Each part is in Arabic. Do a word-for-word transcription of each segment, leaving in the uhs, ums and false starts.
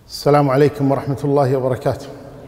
السلام عليكم ورحمة الله وبركاته،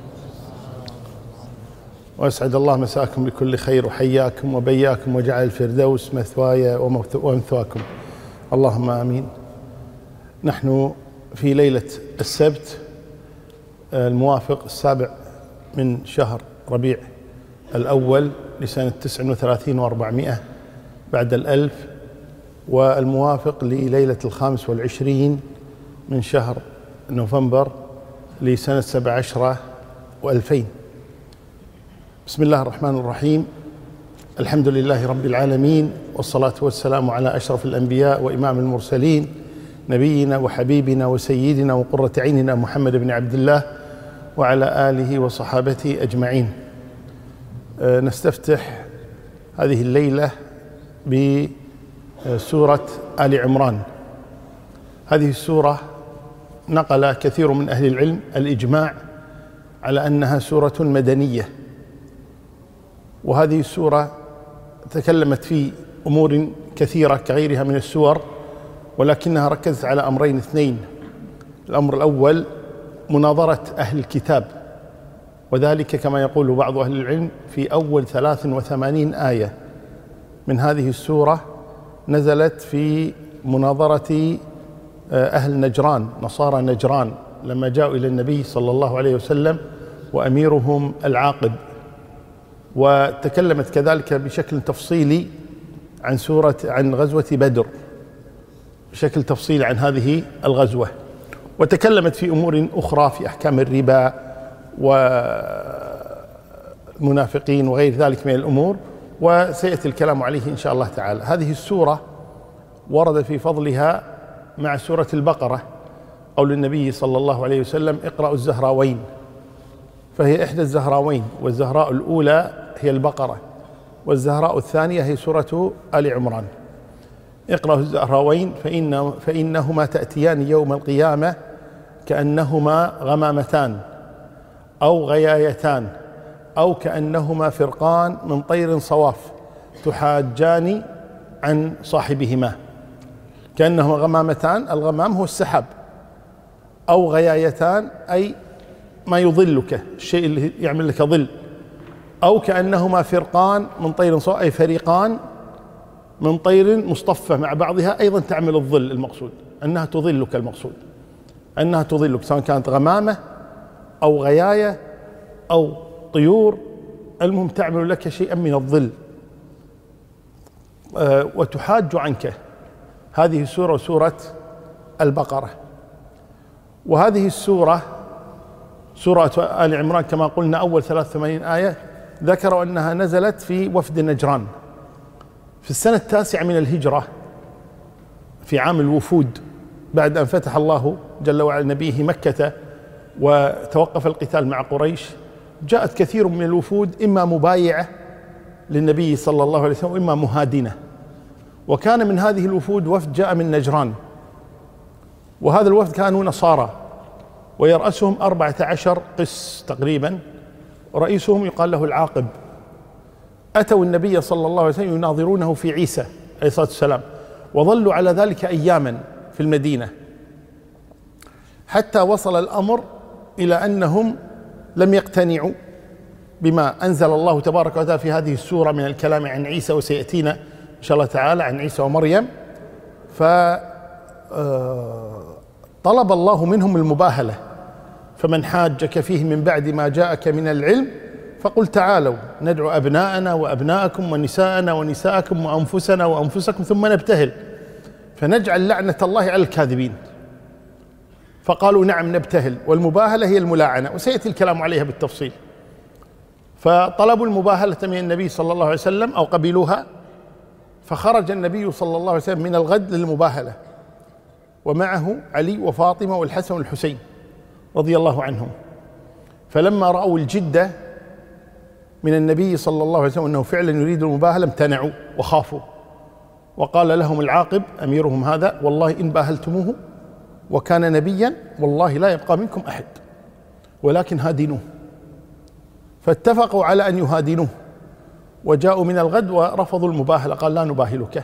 وأسعد الله مساكم بكل خير، وحياكم وبياكم وجعل الفردوس مثواي ومثواكم، اللهم آمين. نحن في ليلة السبت الموافق السابع من شهر ربيع الأول لسنة تسع وثلاثين وأربعمائة بعد الألف، والموافق لليلة الخامس والعشرين من شهر نوفمبر لسنة سبع عشرة وألفين. بسم الله الرحمن الرحيم، الحمد لله رب العالمين، والصلاة والسلام على أشرف الأنبياء وإمام المرسلين، نبينا وحبيبنا وسيدنا وقرة عيننا محمد بن عبد الله وعلى آله وصحابته أجمعين. نستفتح هذه الليلة بسورة آل عمران. هذه السورة نقل كثير من أهل العلم الإجماع على أنها سورة مدنية، وهذه السورة تكلمت في أمور كثيرة كغيرها من السور، ولكنها ركزت على أمرين اثنين. الأمر الأول مناظرة أهل الكتاب، وذلك كما يقول بعض أهل العلم في أول ثلاث وثمانين آية من هذه السورة نزلت في مناظرة أهل نجران، نصارى نجران، لما جاءوا إلى النبي صلى الله عليه وسلم وأميرهم العاقب. وتكلمت كذلك بشكل تفصيلي عن سورة عن غزوة بدر، بشكل تفصيلي عن هذه الغزوة، وتكلمت في أمور أخرى في أحكام الربا والمنافقين وغير ذلك من الأمور، وسيأتي الكلام عليه إن شاء الله تعالى. هذه السورة ورد في فضلها مع سورة البقرة قول النبي صلى الله عليه وسلم: اقرأوا الزهراوين، فهي إحدى الزهراوين، والزهراء الأولى هي البقرة، والزهراء الثانية هي سورة آل عمران. اقرأوا الزهراوين فإن فإنهما تأتيان يوم القيامة كأنهما غمامتان أو غيايتان أو كأنهما فرقان من طير صواف تحاجان عن صاحبهما. كأنهما غمامتان، الغمام هو السحاب، أو غيايتان أي ما يظلك، الشيء اللي يعمل لك ظل، أو كأنهما فرقان من طير صواف أي فريقان من طير مصطفى مع بعضها أيضا تعمل الظل. المقصود أنها تظلك، المقصود أنها تظلك سواء كانت غمامة أو غياية أو طيور، المهم تعمل لك شيئا من الظل أه وتحاج عنك. هذه السورة سورة البقرة. وهذه السورة سورة آل عمران كما قلنا أول ثلاث وثمانين آية، ذكروا أنها نزلت في وفد نجران في السنة التاسعة من الهجرة في عام الوفود، بعد أن فتح الله جل وعلا نبيه مكة وتوقف القتال مع قريش. جاءت كثير من الوفود إما مبايعة للنبي صلى الله عليه وسلم وإما مهادنة، وكان من هذه الوفود وفد جاء من نجران، وهذا الوفد كانوا نصارى ويرأسهم أربعة عشر قس تقريبا، ورئيسهم يقال له العاقب. أتوا النبي صلى الله عليه وسلم يناظرونه في عيسى عليه الصلاة والسلام، وظلوا على ذلك أياما في المدينة، حتى وصل الأمر إلى أنهم لم يقتنعوا بما أنزل الله تبارك وتعالى في هذه السورة من الكلام عن عيسى، وسيأتينا إن شاء الله تعالى عن عيسى ومريم. فطلب الله منهم المباهلة: فمن حاجك فيه من بعد ما جاءك من العلم فقل تعالوا ندعو أبناءنا وأبناءكم ونساءنا ونساءكم وأنفسنا وأنفسكم ثم نبتهل فنجعل لعنة الله على الكاذبين. فقالوا نعم نبتهل، والمباهلة هي الملاعنة، وسيأتي الكلام عليها بالتفصيل. فطلبوا المباهلة من النبي صلى الله عليه وسلم أو قبلوها، فخرج النبي صلى الله عليه وسلم من الغد للمباهلة، ومعه علي وفاطمة والحسن والحسين رضي الله عنهم. فلما رأوا الجدة من النبي صلى الله عليه وسلم أنه فعلا يريد المباهلة امتنعوا وخافوا، وقال لهم العاقب أميرهم هذا: والله إن باهلتموه وكان نبيا والله لا يبقى منكم أحد، ولكن هادنوه. فاتفقوا على أن يهادنوه، وجاءوا من الغد ورفضوا المباهلة، قال لا نباهلك،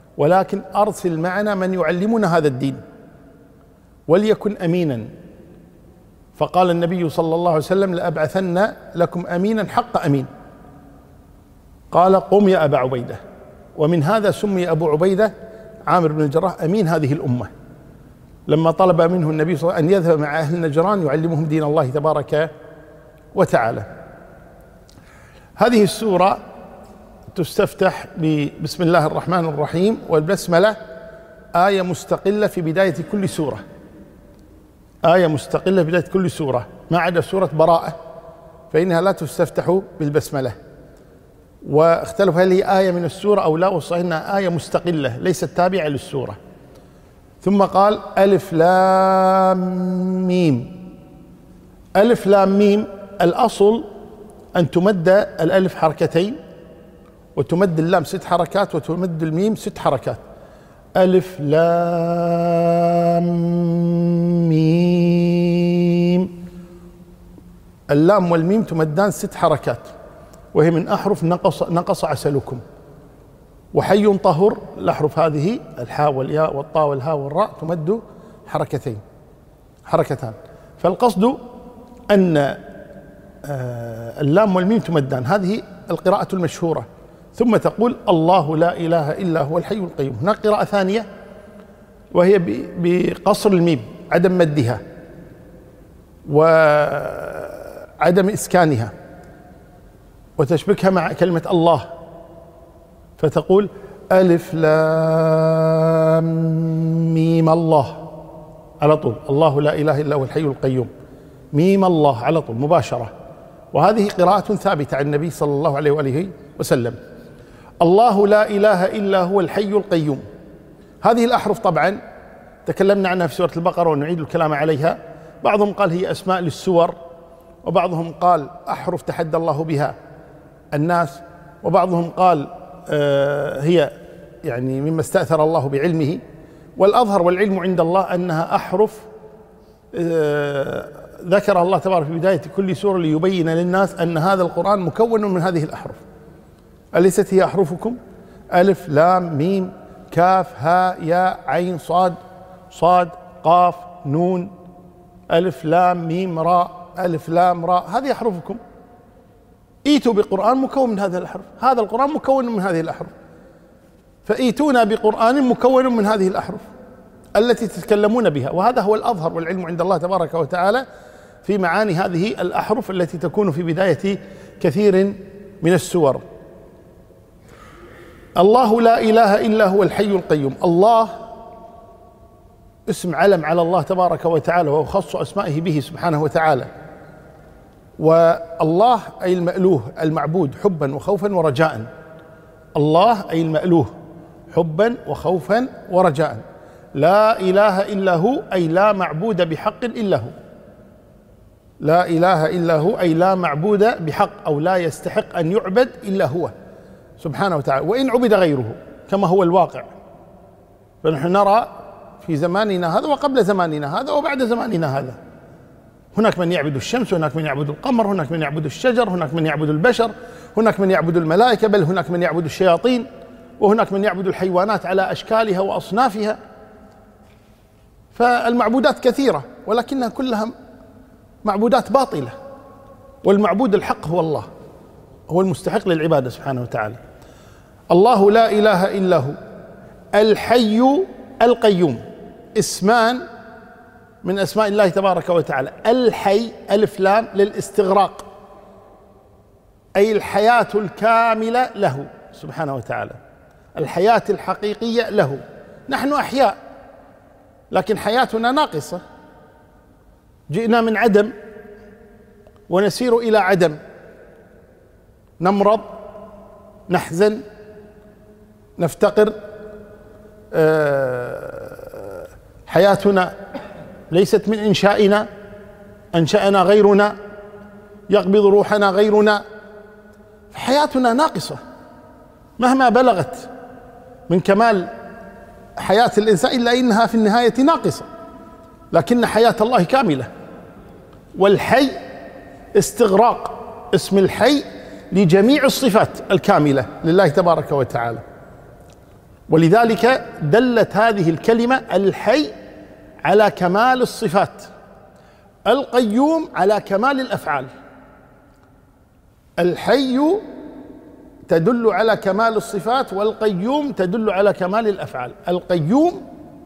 ولكن أرسل معنا من يعلمنا هذا الدين، وليكن أمينا فقال النبي صلى الله عليه وسلم: لأبعثن لكم أمينا حق أمين. قال: قم يا أبا عبيدة. ومن هذا سمي أبو عبيدة عامر بن الجراح أمين هذه الأمة، لما طلب منه النبي صلى الله عليه وسلم أن يذهب مع أهل نجران يعلمهم دين الله تبارك وتعالى. هذه السورة تستفتح بسم الله الرحمن الرحيم، والبسملة آية مستقلة في بداية كل سورة، آية مستقلة في بداية كل سورة، ما عدا سورة براءة فإنها لا تستفتح بالبسملة، واختلفوا هل هي آية من السورة أو لا، والصحيح أنها آية مستقلة ليست تابعة للسورة. ثم قال: ألف لام ميم. ألف لام ميم الأصل أن تمد الألف حركتين، وتمد اللام ست حركات، وتمد الميم ست حركات. ألف لام ميم، اللام والميم تمدان ست حركات، وهي من أحرف نقص نقص عسلكم. وحي طهر، الأحرف هذه الحاء والياء والطاء والهاء والراء تمد حركتين حركتان. فالقصد أن اللام والميم تمدان، هذه القراءة المشهورة. ثم تقول: الله لا إله إلا هو الحي القيوم. هناك قراءة ثانية وهي بقصر الميم، عدم مدها وعدم إسكانها، وتشبكها مع كلمة الله، فتقول: ألف لام ميم الله، على طول الله لا إله إلا هو الحي القيوم، ميم الله على طول مباشرة. وهذه قراءة ثابتة عن النبي صلى الله عليه وآله وسلم. الله لا إله إلا هو الحي القيوم، هذه الأحرف طبعا تكلمنا عنها في سورة البقرة ونعيد الكلام عليها. بعضهم قال هي أسماء للسور، وبعضهم قال أحرف تحدى الله بها الناس، وبعضهم قال آه هي يعني مما استأثر الله بعلمه. والأظهر والعلم عند الله أنها أحرف آه ذكر الله تبارك في بداية كل سورة ليبين للناس أن هذا القرآن مكون من هذه الأحرف. أليست هي أحرفكم؟ ألف لام ميم كاف هاء ياء عين صاد صاد قاف نون ألف لام ميم راء ألف لام راء، هذه أحرفكم. ايتوا بقرآن مكون من هذه الأحرف، هذا القرآن مكون من هذه الأحرف، فايتونا بقرآن مكون من هذه الأحرف التي تتكلمون بها. وهذا هو الأظهر والعلم عند الله تبارك وتعالى في معاني هذه الأحرف التي تكون في بداية كثير من السور. الله لا إله إلا هو الحي القيوم. الله اسم علم على الله تبارك وتعالى، وهو خص أسمائه به سبحانه وتعالى. والله أي المألوه المعبود حبا وخوفا ورجاء، الله أي المألوه حبا وخوفا ورجاء. لا إله إلا هو أي لا معبود بحق إلا هو، لا إله إلا هو أي لا معبود بحق أو لا يستحق أن يعبد إلا هو سبحانه وتعالى، وإن عبد غيره كما هو الواقع. فنحن نرى في زماننا هذا وقبل زماننا هذا وبعد زماننا هذا، هناك من يعبد الشمس، هناك من يعبد القمر، هناك من يعبد الشجر، هناك من يعبد البشر، هناك من يعبد الملائكة، بل هناك من يعبد الشياطين، وهناك من يعبد الحيوانات على أشكالها وأصنافها. فالمعبودات كثيرة ولكنها كلها معبودات باطلة، والمعبود الحق هو الله، هو المستحق للعبادة سبحانه وتعالى. الله لا إله إلا هو الحي القيوم، اسمان من أسماء الله تبارك وتعالى. الحي ألف لام للاستغراق، أي الحياة الكاملة له سبحانه وتعالى، الحياة الحقيقية له. نحن أحياء لكن حياتنا ناقصة، جئنا من عدم ونسير إلى عدم، نمرض نحزن نفتقر، حياتنا ليست من إنشائنا، أنشأنا غيرنا، يقبض روحنا غيرنا، حياتنا ناقصة مهما بلغت من كمال حياة الإنسان، إلا إنها في النهاية ناقصة، لكن حياة الله كاملة. والحي استغراق اسم الحي لجميع الصفات الكاملة لله تبارك وتعالى، ولذلك دلت هذه الكلمة الحي على كمال الصفات. القيوم على كمال الأفعال. الحي تدل على كمال الصفات، والقيوم تدل على كمال الأفعال. القيوم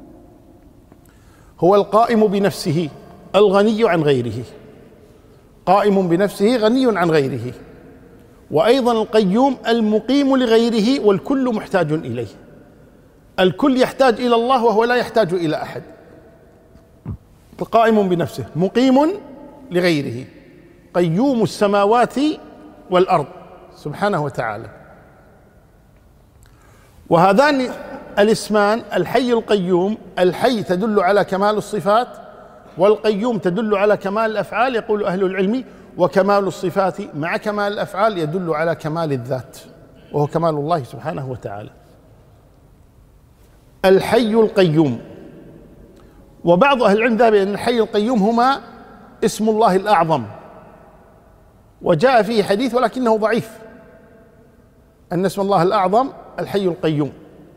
هو القائم بنفسه الغني عن غيره، قائم بنفسه غني عن غيره. وأيضا القيوم المقيم لغيره والكل محتاج إليه. الكل يحتاج إلى الله وهو لا يحتاج إلى أحد. قائم بنفسه مقيم لغيره، قيوم السماوات والأرض سبحانه وتعالى. وهذان الاسمان الحي القيوم، الحي تدل على كمال الصفات، والقيوم تدل على كمال الأفعال. يقول أهل العلم: وكمال الصفات مع كمال الأفعال يدل على كمال الذات، وهو كمال الله سبحانه وتعالى. الحي القيوم. وبعض أهل العلم ذهب إلى أن الحي القيوم هما اسم الله الأعظم، وجاء فيه حديث ولكنه ضعيف أن اسم الله الأعظم الحي القيوم،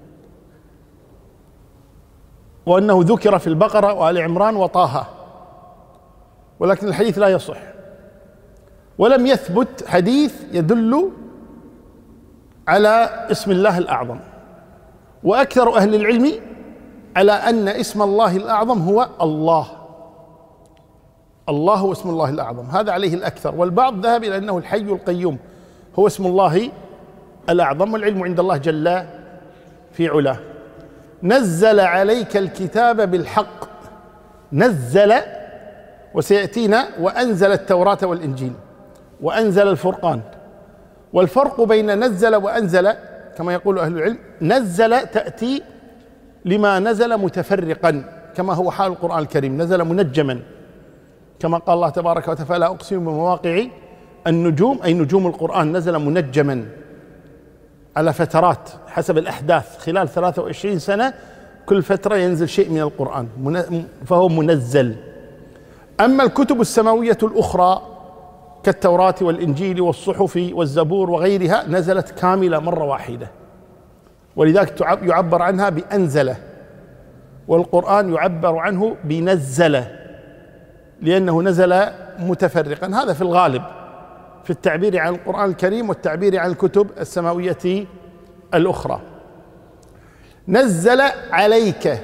وأنه ذكر في البقرة وآل عمران وطه، ولكن الحديث لا يصح، ولم يثبت حديث يدل على اسم الله الأعظم. وأكثر أهل العلم على أن اسم الله الأعظم هو الله. الله هو اسم الله الأعظم، هذا عليه الأكثر. والبعض ذهب إلى أنه الحي القيوم هو اسم الله الأعظم، والعلم عند الله جل في علاه. نزل عليك الكتاب بالحق. نزل، وسيأتينا وأنزل التوراة والإنجيل وأنزل الفرقان. والفرق بين نزل وأنزل كما يقول أهل العلم: نزل تأتي لما نزل متفرقا، كما هو حال القرآن الكريم، نزل منجما، كما قال الله تبارك وتعالى: أقسم بمواقع النجوم، أي نجوم القرآن نزل منجما على فترات حسب الأحداث، خلال ثلاثة وعشرين سنة كل فترة ينزل شيء من القرآن، فهو منزل. أما الكتب السماوية الأخرى كالتوراة والإنجيل والصحف والزبور وغيرها نزلت كاملة مرة واحدة، ولذلك يعبر عنها بأنزلة، والقرآن يعبر عنه بنزلة لأنه نزل متفرقا. هذا في الغالب في التعبير عن القرآن الكريم والتعبير عن الكتب السماوية الأخرى. نزل عليك،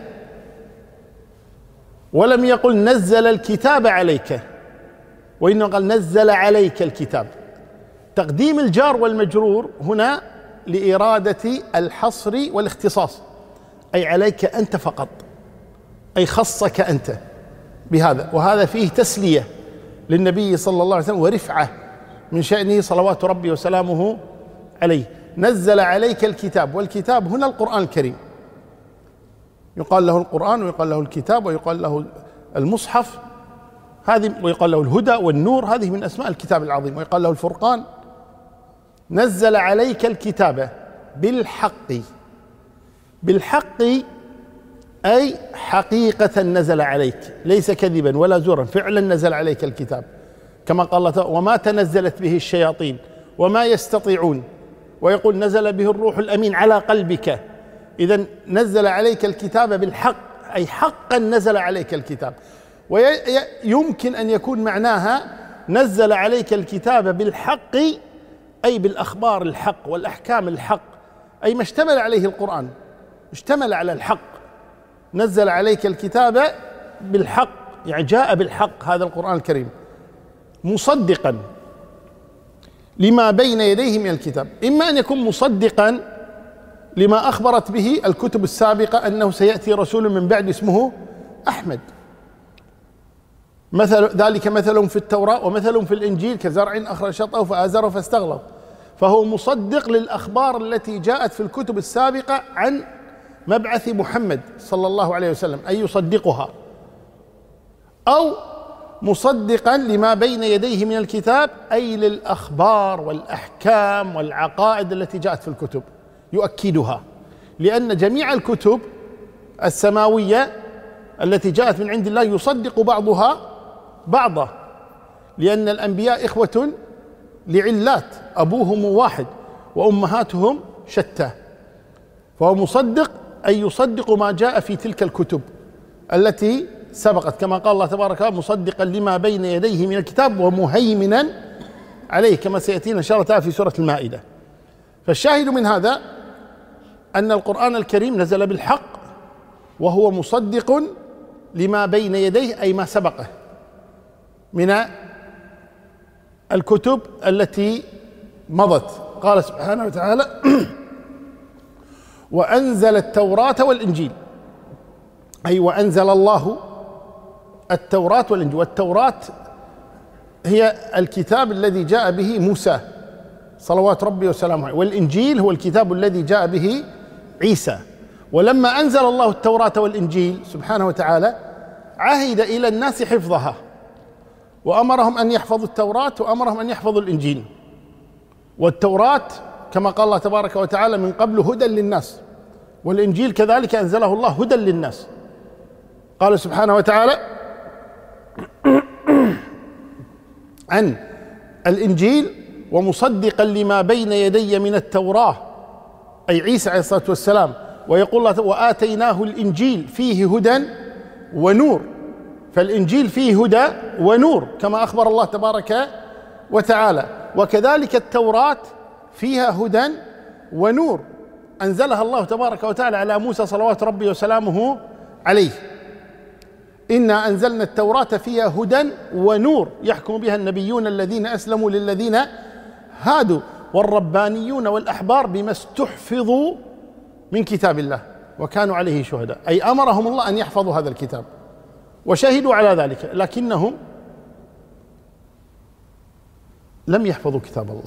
ولم يقل نزل الكتاب عليك، وإنه قال نزل عليك الكتاب. تقديم الجار والمجرور هنا لإرادة الحصر والاختصاص، أي عليك أنت فقط، أي خصك أنت بهذا. وهذا فيه تسلية للنبي صلى الله عليه وسلم ورفعة من شأنه صلوات ربي وسلامه عليه. نزل عليك الكتاب، والكتاب هنا القرآن الكريم، يقال له القرآن ويقال له الكتاب ويقال له المصحف، هذه ويقال له الهدى والنور، هذه من أسماء الكتاب العظيم، ويقال له الفرقان. نزل عليك الكتاب بالحق. بالحق أي حقيقة نزل عليك، ليس كذبا ولا زورا، فعلا نزل عليك الكتاب، كما قال الله: وما تنزلت به الشياطين وما يستطيعون. ويقول: نزل به الروح الأمين على قلبك. إذن نزل عليك الكتاب بالحق، أي حقا نزل عليك الكتاب. ويمكن أن يكون معناها نزل عليك الكتاب بالحق، أي بالأخبار الحق والأحكام الحق، أي ما اشتمل عليه القرآن، اشتمل على الحق. نزل عليك الكتاب بالحق، يعني جاء بالحق هذا القرآن الكريم، مصدقا لما بين يديه من الكتاب. إما أن يكون مصدقا لما أخبرت به الكتب السابقة أنه سيأتي رسول من بعد اسمه أحمد، مثل ذلك مثل في التوراة ومثل في الإنجيل كزرع أخرج شطأه فآزره فاستغلظ. فهو مصدق للأخبار التي جاءت في الكتب السابقة عن مبعث محمد صلى الله عليه وسلم، أي يصدقها. أو مصدقا لما بين يديه من الكتاب، أي للأخبار والأحكام والعقائد التي جاءت في الكتب يؤكدها، لأن جميع الكتب السماوية التي جاءت من عند الله يصدق بعضها بعضا، لأن الأنبياء إخوة لعلات، أبوهم واحد وأمهاتهم شتى. فهو مصدق أي يصدق ما جاء في تلك الكتب التي سبقت، كما قال الله تبارك وتعالى مصدقا لما بين يديه من الكتاب ومهيمنا عليه، كما سيأتينا إن شاء الله تعالى في سورة المائدة. فالشاهد من هذا أن القرآن الكريم نزل بالحق وهو مصدق لما بين يديه، أي ما سبقه من الكتب التي مضت. قال سبحانه وتعالى وأنزل التوراة والإنجيل، أي وأنزل الله التوراة والإنجيل. والتوراة هي الكتاب الذي جاء به موسى صلوات ربي وسلامه عليه، والإنجيل هو الكتاب الذي جاء به عيسى. ولما أنزل الله التوراة والإنجيل سبحانه وتعالى عهد إلى الناس حفظها، وأمرهم أن يحفظوا التوراة وأمرهم أن يحفظوا الإنجيل. والتوراة كما قال الله تبارك وتعالى من قبل هدى للناس، والإنجيل كذلك أنزله الله هدى للناس. قال سبحانه وتعالى عن الإنجيل ومصدقا لما بين يدي من التوراة، أي عيسى عليه الصلاة والسلام. ويقول الله وآتيناه الإنجيل فيه هدى ونور، فالإنجيل فيه هدى ونور كما أخبر الله تبارك وتعالى. وكذلك التوراة فيها هدى ونور أنزلها الله تبارك وتعالى على موسى صلوات ربي وسلامه عليه. إنا أنزلنا التوراة فيها هدى ونور يحكم بها النبيون الذين أسلموا للذين هادوا والربانيون والأحبار بما استحفظوا من كتاب الله وكانوا عليه شهداء، أي أمرهم الله أن يحفظوا هذا الكتاب وشهدوا على ذلك، لكنهم لم يحفظوا كتاب الله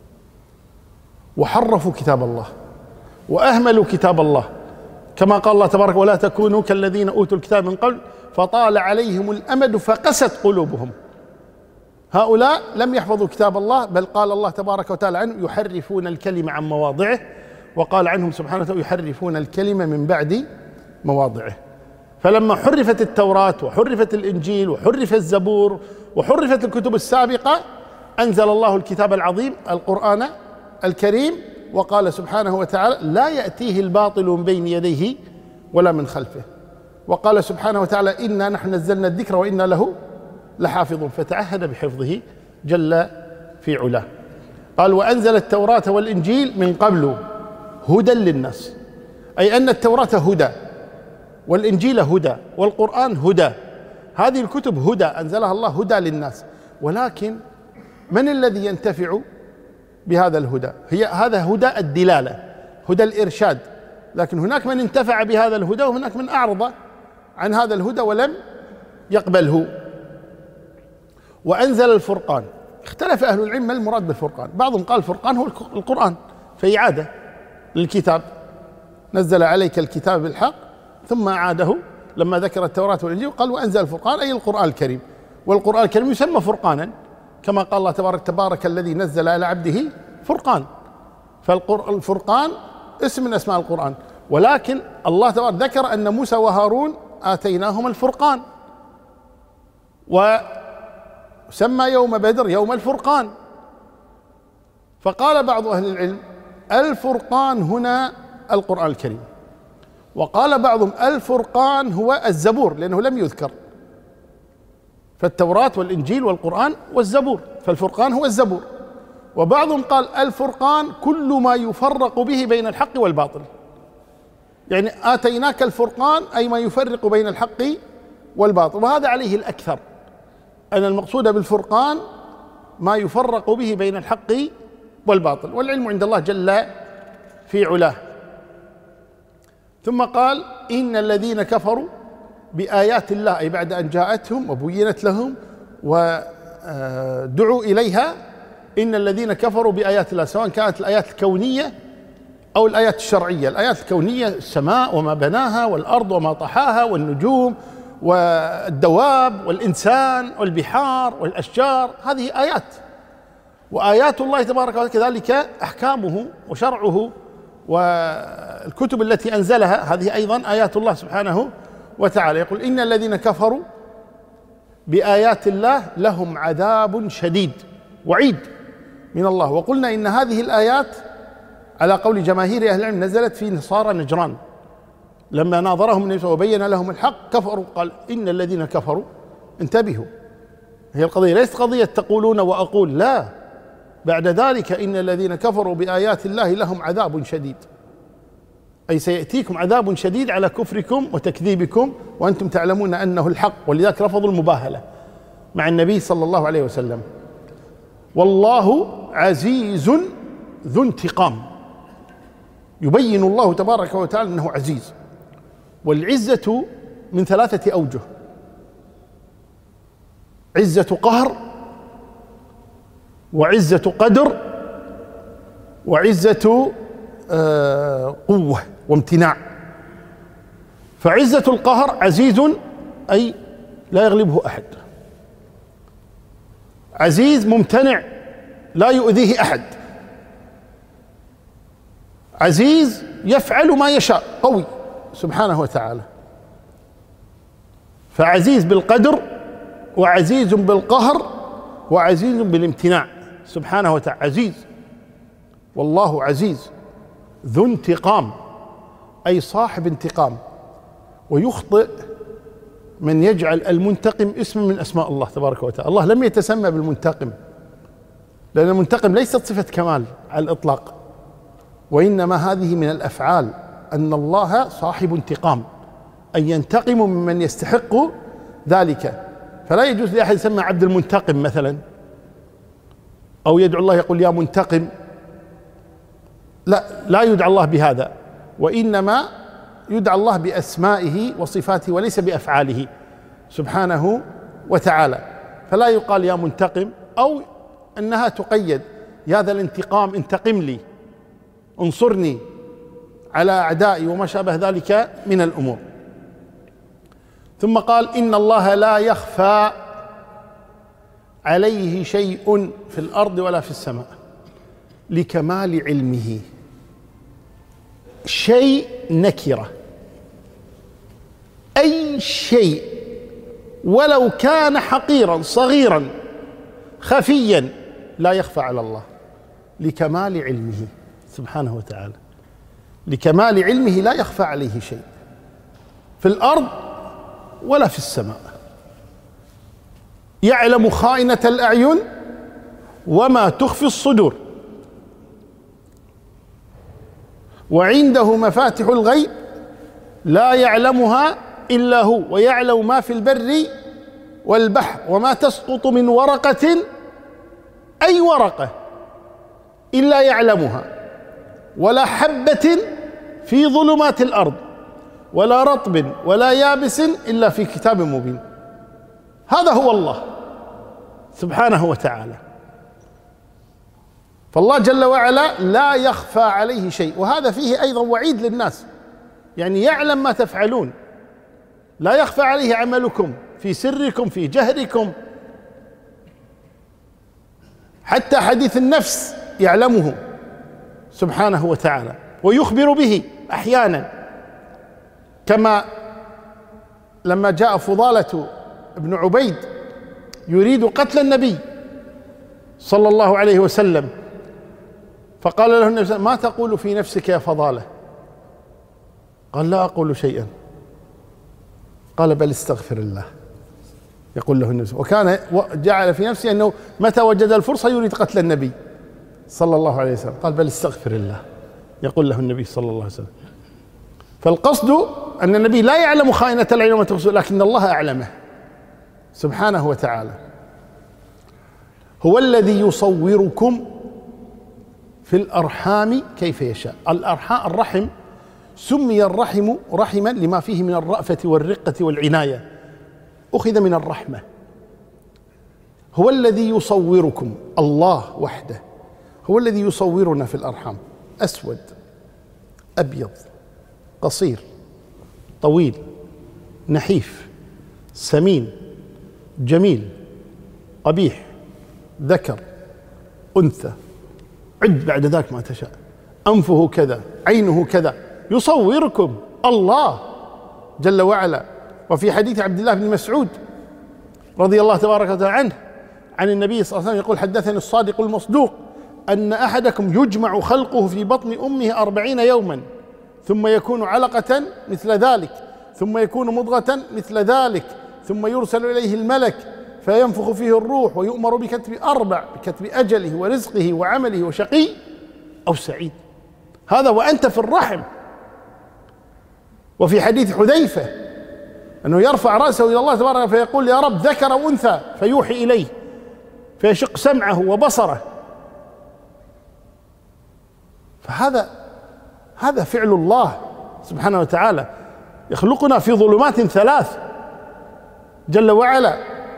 وحرفوا كتاب الله وأهملوا كتاب الله، كما قال الله تبارك ولا تكونوا كالذين أوتوا الكتاب من قبل فطال عليهم الأمد فقست قلوبهم. هؤلاء لم يحفظوا كتاب الله، بل قال الله تبارك وتعالى عنهم يحرفون الكلمة عن مواضعه، وقال عنهم سبحانه وتعالى يحرفون الكلمة من بعد مواضعه. فلما حرفت التوراة وحرفت الإنجيل وحرف الزبور وحرفت الكتب السابقة أنزل الله الكتاب العظيم القرآن الكريم، وقال سبحانه وتعالى لا يأتيه الباطل من بين يديه ولا من خلفه. وقال سبحانه وتعالى إنا نحن نزلنا الذكر وإنا له لحافظون، فتعهد بحفظه جل في علاه. قال وأنزل التوراة والإنجيل من قبل هدى للناس، أي أن التوراة هدى والإنجيل هدى والقرآن هدى، هذه الكتب هدى أنزلها الله هدى للناس. ولكن من الذي ينتفع بهذا الهدى؟ هي هذا هدى الدلالة، هدى الإرشاد، لكن هناك من انتفع بهذا الهدى وهناك من أعرض عن هذا الهدى ولم يقبله. وأنزل الفرقان، اختلف أهل العلم ما المراد بالفرقان. بعضهم قال الفرقان هو القرآن، في إعادة للكتاب، نزل عليك الكتاب بالحق ثم أعاده لما ذكر التوراة والإنجيل، قال وأنزل الفرقان أي القرآن الكريم. والقرآن الكريم يسمى فرقانا كما قال الله تبارك تبارك الذي نزل على عبده فرقان، فالفرقان اسم من أسماء القرآن. ولكن الله تبارك ذكر أن موسى وهارون آتيناهما الفرقان، وسمى يوم بدر يوم الفرقان. فقال بعض أهل العلم الفرقان هنا القرآن الكريم، وقال بعضهم الفرقان هو الزبور لأنه لم يذكر، فالتوراة والإنجيل والقرآن والزبور، فالفرقان هو الزبور. وبعضهم قال الفرقان كل ما يفرق به بين الحق والباطل، يعني آتيناك الفرقان أي ما يفرق بين الحق والباطل. وهذا عليه الأكثر، أن المقصود بالفرقان ما يفرق به بين الحق والباطل، والعلم عند الله جل في علاه. ثم قال إن الذين كفروا بآيات الله، أي بعد أن جاءتهم وبينت لهم ودعوا إليها، إن الذين كفروا بآيات الله، سواء كانت الآيات الكونية أو الآيات الشرعية. الآيات الكونية السماء وما بناها والأرض وما طحاها والنجوم والدواب والإنسان والبحار والأشجار، هذه آيات. وآيات الله تبارك وتعالى كذلك أحكامه وشرعه والكتب التي أنزلها، هذه أيضا آيات الله سبحانه وتعالى. يقول إن الذين كفروا بآيات الله لهم عذاب شديد، وعيد من الله. وقلنا إن هذه الآيات على قول جماهير أهل العلم نزلت في نصارى نجران، لما ناظرهم النبي وبين لهم الحق كفروا، قال إن الذين كفروا انتبهوا. هي القضية ليست قضية تقولون وأقول، لا، بعد ذلك إن الذين كفروا بآيات الله لهم عذاب شديد، أي سيأتيكم عذاب شديد على كفركم وتكذيبكم وأنتم تعلمون أنه الحق. ولذلك رفضوا المباهلة مع النبي صلى الله عليه وسلم. والله عزيز ذو انتقام، يبين الله تبارك وتعالى أنه عزيز. والعزة من ثلاثة أوجه: عزة قهر، وعزة قدر، وعزة قوة وامتناع. فعزة القهر عزيز أي لا يغلبه أحد، عزيز ممتنع لا يؤذيه أحد، عزيز يفعل ما يشاء، قوي سبحانه وتعالى. فعزيز بالقدر، وعزيز بالقهر، وعزيز بالامتناع سبحانه وتعالى، عزيز. والله عزيز ذو انتقام، أي صاحب انتقام. ويخطئ من يجعل المنتقم اسم من أسماء الله تبارك وتعالى. الله لم يتسمى بالمنتقم، لأن المنتقم ليست صفة كمال على الإطلاق، وإنما هذه من الأفعال، أن الله صاحب انتقام، أي ينتقم ممن يستحق ذلك. فلا يجوز لأحد يسمى عبد المنتقم مثلا، أو يدعو الله يقول يا منتقم، لا، لا يدعى الله بهذا، وإنما يدعى الله بأسمائه وصفاته وليس بأفعاله سبحانه وتعالى. فلا يقال يا منتقم، أو أنها تقيد يا ذا الانتقام انتقم لي، انصرني على أعدائي وما شابه ذلك من الأمور. ثم قال إن الله لا يخفى عليه شيء في الأرض ولا في السماء، لكمال علمه. شيء نكرة، أي شيء ولو كان حقيرا صغيرا خفيا لا يخفى على الله، لكمال علمه سبحانه وتعالى. لكمال علمه لا يخفى عليه شيء في الأرض ولا في السماء. يعلم خائنة الأعين وما تخفي الصدور، وعنده مفاتح الغيب لا يعلمها إلا هو، ويعلم ما في البر والبحر، وما تسقط من ورقة، أي ورقة، إلا يعلمها، ولا حبة في ظلمات الأرض، ولا رطب ولا يابس إلا في كتاب مبين. هذا هو الله سبحانه وتعالى. فالله جل وعلا لا يخفى عليه شيء، وهذا فيه أيضا وعيد للناس، يعني يعلم ما تفعلون، لا يخفى عليه عملكم في سركم في جهركم، حتى حديث النفس يعلمه سبحانه وتعالى ويخبر به أحيانا، كما لما جاء فضالة بن عبيد يريد قتل النبي صلى الله عليه وسلم، فقال له النبي صلى الله عليه وسلم: ما تقول في نفسك يا فضالة؟ قال: لا أقول شيئا. قال: بل استغفر الله. يقول له النبي، وكان جعل في نفسه أنه متى وجد الفرصة يريد قتل النبي صلى الله عليه وسلم. قال: بل استغفر الله. يقول له النبي صلى الله عليه وسلم. فالقصد أن النبي لا يعلم خائنة العين وما تخفي، لكن الله أعلمه سبحانه وتعالى. هو الذي يصوركم في الأرحام كيف يشاء. الأرحام، الرحم، سمي الرحم رحما لما فيه من الرأفة والرقة والعناية، أخذ من الرحمة. هو الذي يصوركم، الله وحده هو الذي يصورنا في الأرحام، أسود، أبيض، قصير، طويل، نحيف، سمين، جميل، قبيح، ذكر، أنثى، عد بعد ذاك ما تشاء، أنفه كذا، عينه كذا، يصوركم الله جل وعلا. وفي حديث عبد الله بن مسعود رضي الله تبارك وتعالى عنه عن النبي صلى الله عليه وسلم يقول: حدثني الصادق المصدوق أن أحدكم يجمع خلقه في بطن أمه أربعين يوما ثم يكون علقة مثل ذلك، ثم يكون مضغة مثل ذلك، ثم يرسل إليه الملك فينفخ فيه الروح ويؤمر بكتب أربع: بكتب أجله ورزقه وعمله وشقي أو سعيد. هذا وأنت في الرحم. وفي حديث حذيفة أنه يرفع رأسه إلى الله تبارك فيقول: يا رب ذكر وأنثى، فيوحي إليه فيشق سمعه وبصره. فهذا هذا فعل الله سبحانه وتعالى، يخلقنا في ظلمات ثلاث جل وعلا.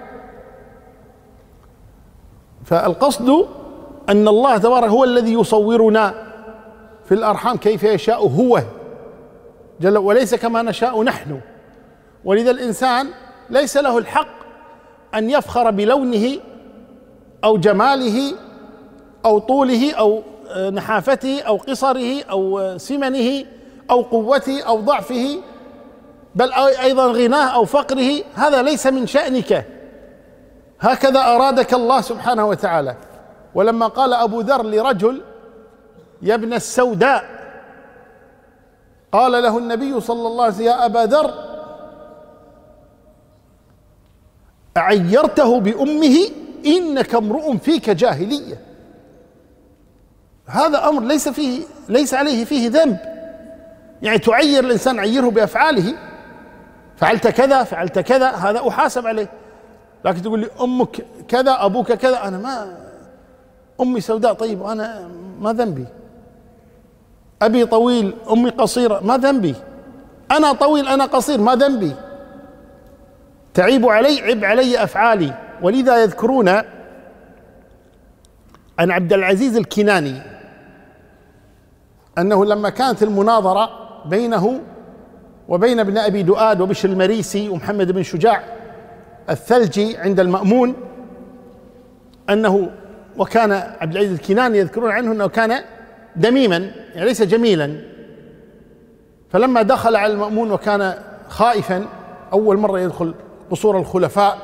فالقصد أن الله تبارك هو الذي يصورنا في الأرحام كيف يشاء هو جل، وليس كما نشاء نحن. ولذا الإنسان ليس له الحق أن يفخر بلونه أو جماله أو طوله أو نحافته أو قصره أو سمنه أو قوته أو ضعفه، بل أيضا غناه أو فقره. هذا ليس من شأنك، هكذا أرادك الله سبحانه وتعالى. ولما قال أبو ذر لرجل: يا ابن السوداء، قال له النبي صلى الله عليه وسلم: يا أبا ذر، أعيرته بأمه؟ إنك امرؤ فيك جاهلية. هذا أمر ليس فيه ليس عليه فيه ذنب. يعني تعير الإنسان، عيره بأفعاله، فعلت كذا فعلت كذا، هذا أحاسب عليه. لكن تقول لي أمك كذا أبوك كذا، أنا ما أمي سوداء، طيب وأنا ما ذنبي؟ أبي طويل أمي قصيرة، ما ذنبي؟ أنا طويل أنا قصير، ما ذنبي؟ تعيب علي، عب علي أفعالي. ولذا يذكرون عن عبد العزيز الكناني أنه لما كانت المناظرة بينه وبين ابن أبي دؤاد وبشر المريسي ومحمد بن شجاع الثلجي عند المأمون، أنه وكان عبد العزيز الكناني يذكرون عنه أنه كان دميما، يعني ليس جميلا. فلما دخل على المأمون وكان خائفا، أول مرة يدخل قصور الخلفاء،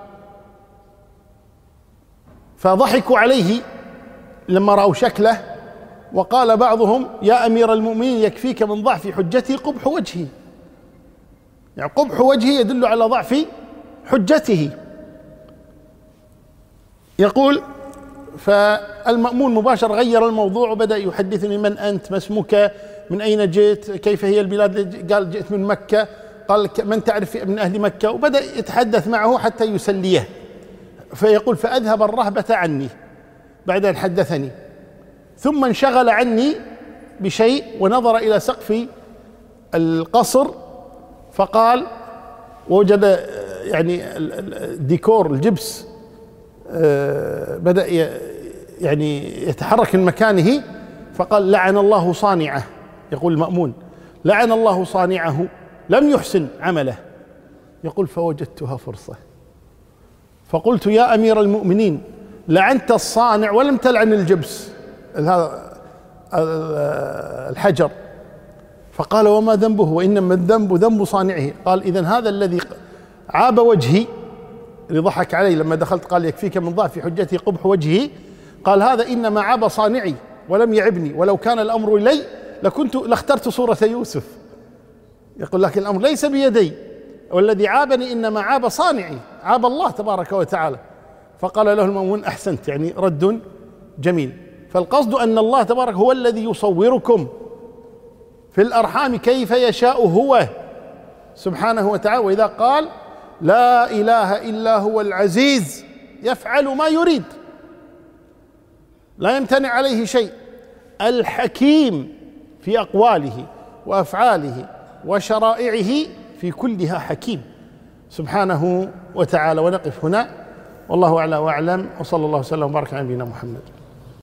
فضحكوا عليه لما رأوا شكله، وقال بعضهم: يا أمير المؤمنين، يكفيك من ضعف حجتي قبح وجهي. يعني قبح وجهه يدل على ضعف حجته. يقول: فالمأمون مباشر غير الموضوع وبدأ يحدثني: من أنت؟ ما اسمك؟ من أين جئت؟ كيف هي البلاد؟ قال: جئت من مكة. قال: من تعرف من أهل مكة؟ وبدأ يتحدث معه حتى يسليه. فيقول: فأذهب الرهبة عني بعد أن حدثني، ثم انشغل عني بشيء ونظر إلى سقف القصر، فقال، ووجد يعني الديكور الجبس بدأ يعني يتحرك من مكانه، فقال: لعن الله صانعه. يقول المأمون: لعن الله صانعه، لم يحسن عمله. يقول: فوجدتها فرصة، فقلت: يا أمير المؤمنين، لعنت الصانع ولم تلعن الجبس، هذا الحجر. فقال: وما ذنبه؟ وإنما الذنب ذنب صانعه. قال: إذن هذا الذي عاب وجهي، اللي ضحك علي لما دخلت قال: يكفيك من ضعف حجتي قبح وجهي، قال: هذا إنما عاب صانعي ولم يعبني، ولو كان الأمر إلي لكنت لاخترت صورة يوسف. يقول: لكن الأمر ليس بيدي، والذي عابني إنما عاب صانعي، عاب الله تبارك وتعالى. فقال له المأمون: أحسنت، يعني رد جميل. فالقصد أن الله تبارك هو الذي يصوركم في الأرحام كيف يشاء هو سبحانه وتعالى. وإذا قال: لا إله إلا هو العزيز، يفعل ما يريد، لا يمتنع عليه شيء، الحكيم في أقواله وأفعاله وشرائعه، في كلها حكيم سبحانه وتعالى. ونقف هنا، والله أعلى وأعلم، وصلى الله وسلم وبارك على نبينا محمد.